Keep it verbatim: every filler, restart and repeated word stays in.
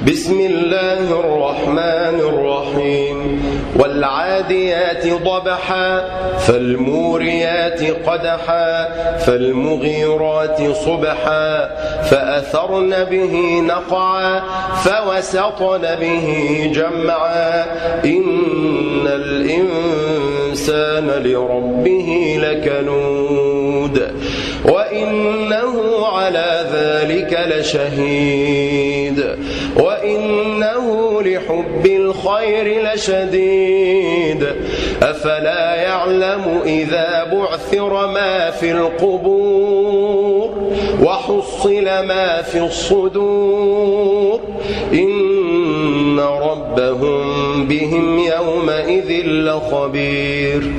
بسم الله الرحمن الرحيم والعاديات ضبحا فالموريات قدحا فالمغيرات صبحا فأثرن به نقعا فوسطن به جمعا إن الإنسان لربه لكنود وإنه على ذلك لشهيد وإنه لحب الخير لشديد أفلا يعلم إذا بعثر ما في القبور وحصل ما في الصدور إن ربهم بهم يومئذ لخبير.